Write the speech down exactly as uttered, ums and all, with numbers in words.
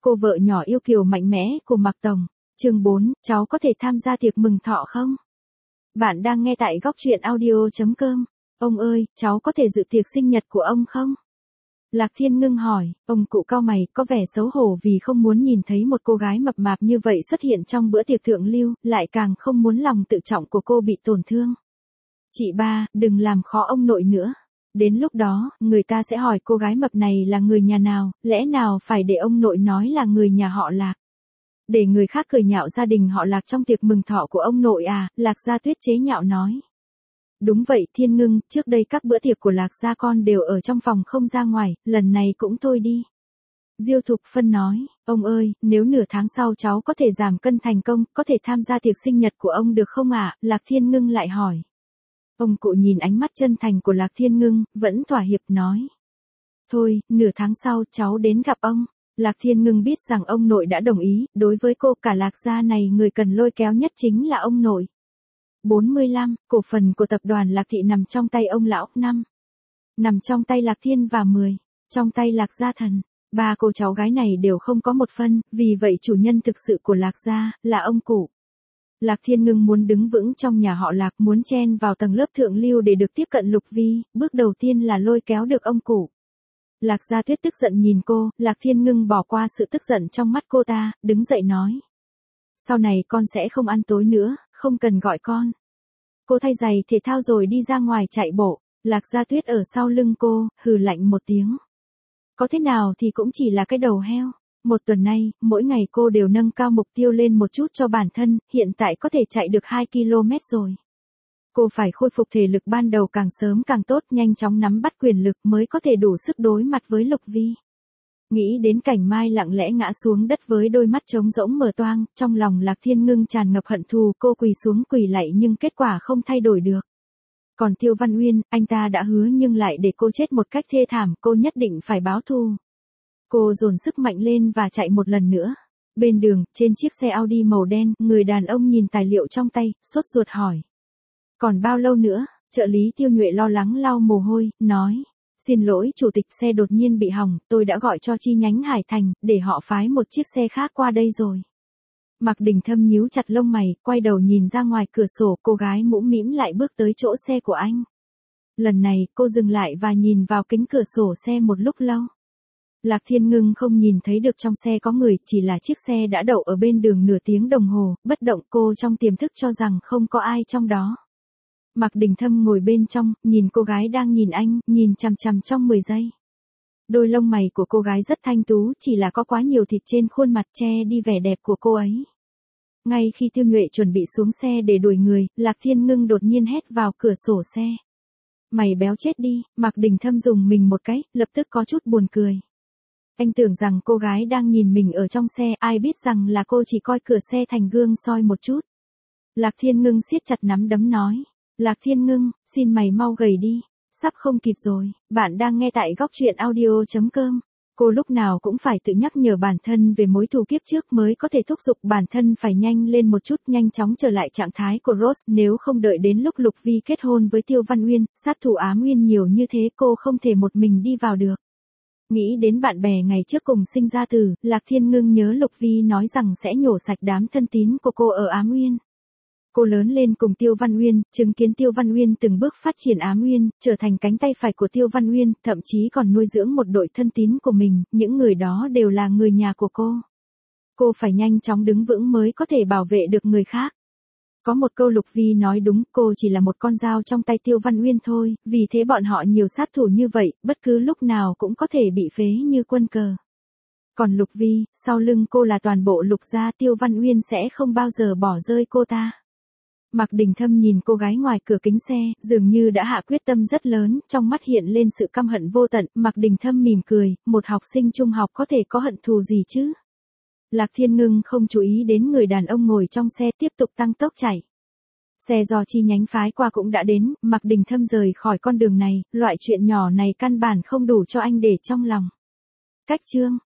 cô vợ nhỏ yêu kiều mạnh mẽ của Mạc Tổng. Chương bốn, cháu có thể tham gia tiệc mừng thọ không? Bạn đang nghe tại góc truyện audio chấm com. Ông ơi, cháu có thể dự tiệc sinh nhật của ông không? Lạc Thiên Ngưng hỏi. Ông cụ cau mày, có vẻ xấu hổ vì không muốn nhìn thấy một cô gái mập mạp như vậy xuất hiện trong bữa tiệc thượng lưu, lại càng không muốn lòng tự trọng của cô bị tổn thương. Chị ba, đừng làm khó ông nội nữa. Đến lúc đó, người ta sẽ hỏi cô gái mập này là người nhà nào, lẽ nào phải để ông nội nói là người nhà họ Lạc. Để người khác cười nhạo gia đình họ Lạc trong tiệc mừng thọ của ông nội à, Lạc Gia Tuyết chế nhạo nói. Đúng vậy Thiên Ngưng, trước đây các bữa tiệc của Lạc Gia con đều ở trong phòng không ra ngoài, lần này cũng thôi đi. Diêu Thục Phân nói, ông ơi, nếu nửa tháng sau cháu có thể giảm cân thành công, có thể tham gia tiệc sinh nhật của ông được không ạ? Lạc Thiên Ngưng lại hỏi. Ông cụ nhìn ánh mắt chân thành của Lạc Thiên Ngưng, vẫn thỏa hiệp nói. Thôi, nửa tháng sau cháu đến gặp ông. Lạc Thiên Ngưng biết rằng ông nội đã đồng ý, đối với cô cả Lạc Gia này người cần lôi kéo nhất chính là ông nội. bốn mươi lăm, cổ phần của tập đoàn Lạc Thị nằm trong tay ông lão. Năm, nằm trong tay Lạc Thiên và mười, trong tay Lạc Gia Thần. Ba cô cháu gái này đều không có một phân, vì vậy chủ nhân thực sự của Lạc Gia là ông cụ. Lạc Thiên Ngưng muốn đứng vững trong nhà họ Lạc, muốn chen vào tầng lớp thượng lưu để được tiếp cận Lục Vi, bước đầu tiên là lôi kéo được ông cụ. Lạc Gia Tuyết tức giận nhìn cô, Lạc Thiên Ngưng bỏ qua sự tức giận trong mắt cô ta, đứng dậy nói. Sau này con sẽ không ăn tối nữa, không cần gọi con. Cô thay giày thể thao rồi đi ra ngoài chạy bộ, Lạc Gia Tuyết ở sau lưng cô, hừ lạnh một tiếng. Có thế nào thì cũng chỉ là cái đầu heo. Một tuần nay, mỗi ngày cô đều nâng cao mục tiêu lên một chút cho bản thân, hiện tại có thể chạy được hai ki lô mét rồi. Cô phải khôi phục thể lực ban đầu càng sớm càng tốt, nhanh chóng nắm bắt quyền lực mới có thể đủ sức đối mặt với Lục Vi. Nghĩ đến cảnh Mai lặng lẽ ngã xuống đất với đôi mắt trống rỗng mở toang, trong lòng Lạc Thiên Ngưng tràn ngập hận thù, cô quỳ xuống quỳ lạy nhưng kết quả không thay đổi được. Còn Tiêu Văn Uyên, anh ta đã hứa nhưng lại để cô chết một cách thê thảm, cô nhất định phải báo thù. Cô dồn sức mạnh lên và chạy một lần nữa. Bên đường, trên chiếc xe Audi màu đen, người đàn ông nhìn tài liệu trong tay, sốt ruột hỏi. Còn bao lâu nữa? Trợ lý Tiêu Nhuệ lo lắng lau mồ hôi, nói. Xin lỗi chủ tịch, xe đột nhiên bị hỏng, tôi đã gọi cho chi nhánh Hải Thành, để họ phái một chiếc xe khác qua đây rồi. Mạc Đình Thâm nhíu chặt lông mày, quay đầu nhìn ra ngoài cửa sổ, cô gái mũm mĩm lại bước tới chỗ xe của anh. Lần này, cô dừng lại và nhìn vào kính cửa sổ xe một lúc lâu. Lạc Thiên Ngưng không nhìn thấy được trong xe có người, chỉ là chiếc xe đã đậu ở bên đường nửa tiếng đồng hồ, bất động. Cô trong tiềm thức cho rằng không có ai trong đó. Mạc Đình Thâm ngồi bên trong, nhìn cô gái đang nhìn anh, nhìn chằm chằm trong mười giây. Đôi lông mày của cô gái rất thanh tú, chỉ là có quá nhiều thịt trên khuôn mặt che đi vẻ đẹp của cô ấy. Ngay khi Tiêu Nhuệ chuẩn bị xuống xe để đuổi người, Lạc Thiên Ngưng đột nhiên hét vào cửa sổ xe. Mày béo chết đi. Mạc Đình Thâm dùng mình một cái, lập tức có chút buồn cười. Anh tưởng rằng cô gái đang nhìn mình ở trong xe, ai biết rằng là cô chỉ coi cửa xe thành gương soi một chút. Lạc Thiên Ngưng siết chặt nắm đấm nói. Lạc Thiên Ngưng, xin mày mau gầy đi. Sắp không kịp rồi. Bạn đang nghe tại góc truyện audio chấm com. Cô lúc nào cũng phải tự nhắc nhở bản thân về mối thù kiếp trước mới có thể thúc giục bản thân phải nhanh lên một chút, nhanh chóng trở lại trạng thái của Rose, nếu không đợi đến lúc Lục Vi kết hôn với Tiêu Văn Uyên, sát thủ Ám Uyên nhiều như thế cô không thể một mình đi vào được. Nghĩ đến bạn bè ngày trước cùng sinh ra tử, Lạc Thiên Ngưng nhớ Lục Vi nói rằng sẽ nhổ sạch đám thân tín của cô ở Ám Uyên. Cô lớn lên cùng Tiêu Văn Uyên, chứng kiến Tiêu Văn Uyên từng bước phát triển Ám Uyên, trở thành cánh tay phải của Tiêu Văn Uyên, thậm chí còn nuôi dưỡng một đội thân tín của mình, những người đó đều là người nhà của cô. Cô phải nhanh chóng đứng vững mới có thể bảo vệ được người khác. Có một câu Lục Vi nói đúng, cô chỉ là một con dao trong tay Tiêu Văn Uyên thôi, vì thế bọn họ nhiều sát thủ như vậy, bất cứ lúc nào cũng có thể bị phế như quân cờ. Còn Lục Vi, sau lưng cô là toàn bộ Lục gia, Tiêu Văn Uyên sẽ không bao giờ bỏ rơi cô ta. Mạc Đình Thâm nhìn cô gái ngoài cửa kính xe, dường như đã hạ quyết tâm rất lớn, trong mắt hiện lên sự căm hận vô tận. Mạc Đình Thâm mỉm cười, một học sinh trung học có thể có hận thù gì chứ? Lạc Thiên Ngưng không chú ý đến người đàn ông ngồi trong xe, tiếp tục tăng tốc chạy. Xe do chi nhánh phái qua cũng đã đến, Mạc Đình Thâm rời khỏi con đường này, loại chuyện nhỏ này căn bản không đủ cho anh để trong lòng. Cách chương